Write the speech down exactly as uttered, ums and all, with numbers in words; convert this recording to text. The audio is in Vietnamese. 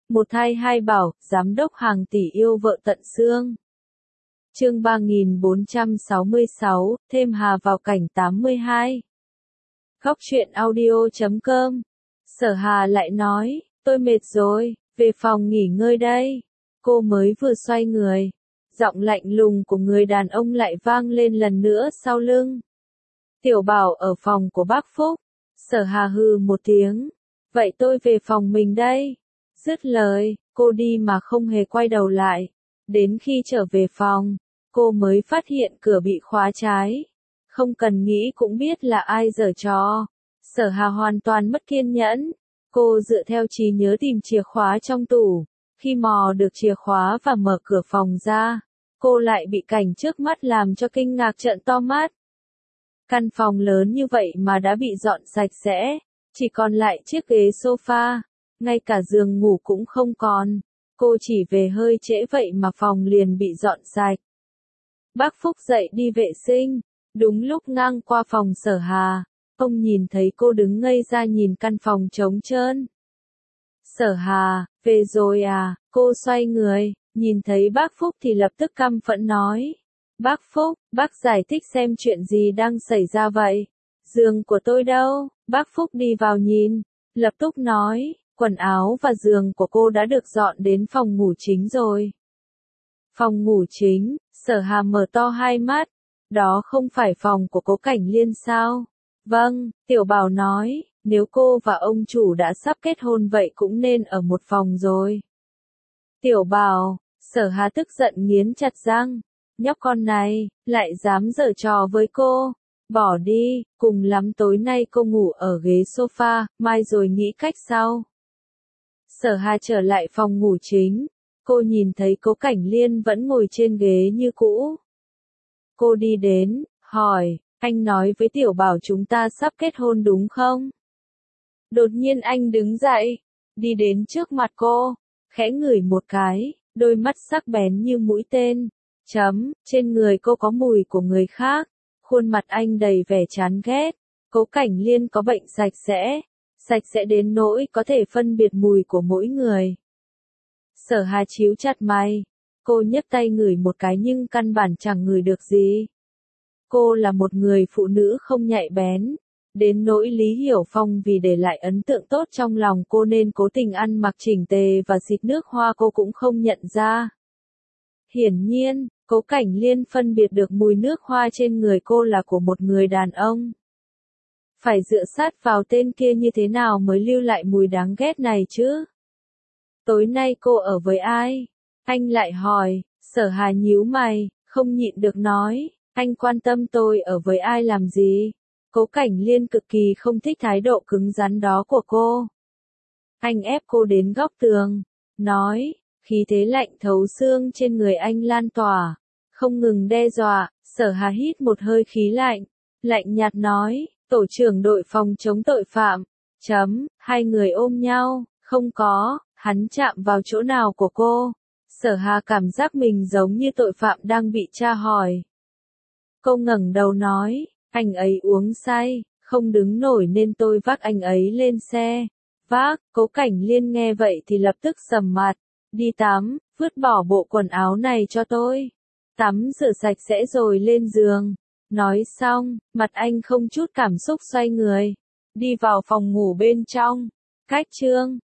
Một thai hai bảo, giám đốc hàng tỷ yêu vợ tận xương. Chương ba nghìn bốn trăm sáu mươi sáu, thêm Hà vào cảnh tám mươi hai. Góc truyện audio chấm com. Sở Hà lại nói, tôi mệt rồi, về phòng nghỉ ngơi đây. Cô mới vừa xoay người, giọng lạnh lùng của người đàn ông lại vang lên lần nữa sau lưng. Tiểu Bảo ở phòng của bác Phúc. Sở Hà hừ một tiếng, vậy tôi về phòng mình đây. Dứt lời, cô đi mà không hề quay đầu lại. Đến khi trở về phòng, cô mới phát hiện cửa bị khóa trái. Không cần nghĩ cũng biết là ai giở trò. Sở Hà hoàn toàn mất kiên nhẫn. Cô dựa theo trí nhớ tìm chìa khóa trong tủ. Khi mò được chìa khóa và mở cửa phòng ra, cô lại bị cảnh trước mắt làm cho kinh ngạc trợn to mắt. Căn phòng lớn như vậy mà đã bị dọn sạch sẽ, chỉ còn lại chiếc ghế sofa, ngay cả giường ngủ cũng không còn. Cô chỉ về hơi trễ vậy mà phòng liền bị dọn sạch. Bác Phúc dậy đi vệ sinh, đúng lúc ngang qua phòng Sở Hà, ông nhìn thấy cô đứng ngây ra nhìn căn phòng trống trơn. Sở Hà, về rồi à? Cô xoay người, nhìn thấy bác Phúc thì lập tức căm phẫn nói. Bác Phúc, bác giải thích xem chuyện gì đang xảy ra vậy? Giường của tôi đâu? Bác Phúc đi vào nhìn, lập tức nói, quần áo và giường của cô đã được dọn đến phòng ngủ chính rồi. Phòng ngủ chính? Sở Hà mở to hai mắt, đó không phải phòng của Cố Cảnh Liên sao? Vâng, Tiểu Bảo nói, nếu cô và ông chủ đã sắp kết hôn vậy cũng nên ở một phòng rồi. Tiểu Bảo, Sở Hà tức giận nghiến chặt răng, nhóc con này, lại dám giở trò với cô. Bỏ đi, cùng lắm tối nay cô ngủ ở ghế sofa, mai rồi nghĩ cách sau. Sở Hà trở lại phòng ngủ chính, cô nhìn thấy Cố Cảnh Liên vẫn ngồi trên ghế như cũ. Cô đi đến, hỏi, anh nói với Tiểu Bảo chúng ta sắp kết hôn đúng không? Đột nhiên anh đứng dậy, đi đến trước mặt cô, khẽ ngửi một cái, đôi mắt sắc bén như mũi tên. Chấm, trên người cô có mùi của người khác, khuôn mặt anh đầy vẻ chán ghét. Cố Cảnh Liên có bệnh sạch sẽ, sạch sẽ đến nỗi có thể phân biệt mùi của mỗi người. Sở Hà chíu chặt mày, cô nhấc tay ngửi một cái nhưng căn bản chẳng ngửi được gì. Cô là một người phụ nữ không nhạy bén, đến nỗi Lý Hiểu Phong vì để lại ấn tượng tốt trong lòng cô nên cố tình ăn mặc chỉnh tề và xịt nước hoa cô cũng không nhận ra. Hiển nhiên, Cố Cảnh Liên phân biệt được mùi nước hoa trên người cô là của một người đàn ông. Phải dựa sát vào tên kia như thế nào mới lưu lại mùi đáng ghét này chứ? Tối nay cô ở với ai? Anh lại hỏi. Sở Hà nhíu mày, không nhịn được nói, anh quan tâm tôi ở với ai làm gì? Cố Cảnh Liên cực kỳ không thích thái độ cứng rắn đó của cô. Anh ép cô đến góc tường, nói, khí thế lạnh thấu xương trên người anh lan tỏa, không ngừng đe dọa. Sở Hà hít một hơi khí lạnh, lạnh nhạt nói, tổ trưởng đội phòng chống tội phạm. Chấm, hai người ôm nhau, không có, hắn chạm vào chỗ nào của cô? Sở Hà cảm giác mình giống như tội phạm đang bị tra hỏi. Cô ngẩng đầu nói, anh ấy uống say, không đứng nổi nên tôi vác anh ấy lên xe. Vác, Cố Cảnh Liên nghe vậy thì lập tức sầm mặt, đi tắm, vứt bỏ bộ quần áo này cho tôi. Tắm rửa sạch sẽ rồi lên giường. Nói xong, mặt anh không chút cảm xúc xoay người, đi vào phòng ngủ bên trong. Cách chương